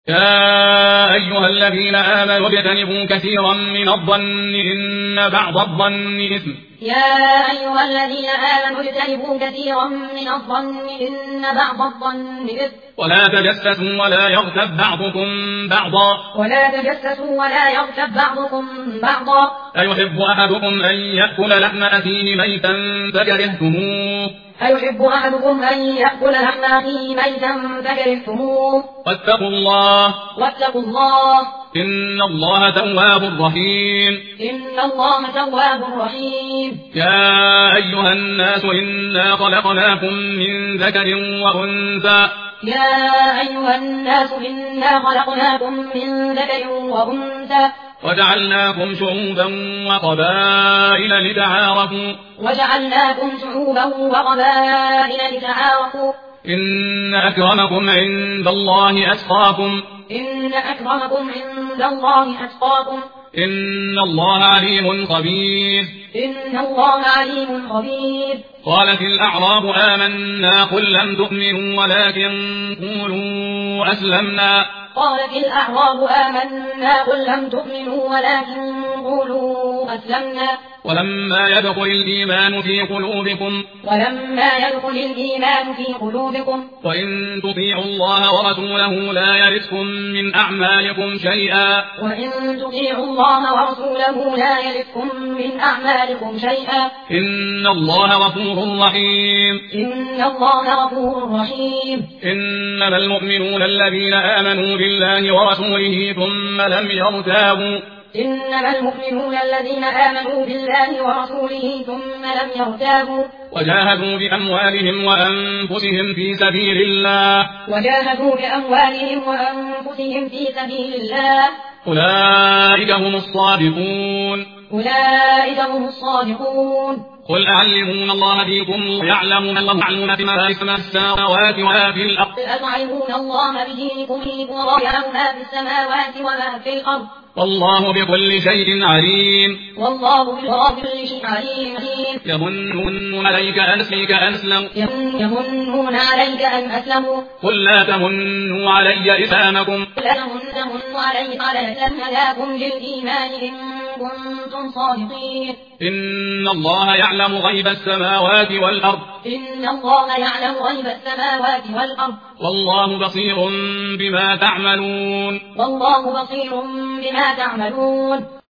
يا أيها الذين آمنوا اجتنبوا كثيرا من الظن إن بعض الظن إثم. يا أيها الذين آمنوا اجتنبوا كثيرا من الظن إن بعض الظن إثم. ولا تجسسوا ولا يغتب بعضكم بعضا. أيحب أحدكم أن يأكل لحم أخيه ميتا فكرهتموه. واتقوا الله إن الله تواب رحيم. يا أيها الناس إنا خلقناكم من ذكر وأنثى وجعلناكم شعوبا وقبائل لتعارفوا إن أكرمكم عند الله أتقاكم إن الله عليم خبير. قالت الأعراب آمنا قل لم تؤمنوا ولكن قولوا أسلمنا ولما يدخل الإيمان في قلوبكم وإن تطيعوا الله ورسوله لا يلتكم من أعمالكم شيئا إن الله غفور رحيم. إنما المؤمنون الذين آمنوا بالله ورسوله ثم لم يرتابوا وجاهدوا بأموالهم وأنفسهم في سبيل الله أولئك هم الصادقون. قل أعلمون الله ديكم يعلم الله يعلمون ما في السماوات وما في الأرض والله بكل شيء عليم. يمنون عليك أن أسلموا قل لا تمنوا علي إسلامكم إن الله يعلم غيب السماوات والأرض والله بصير بما تعملون.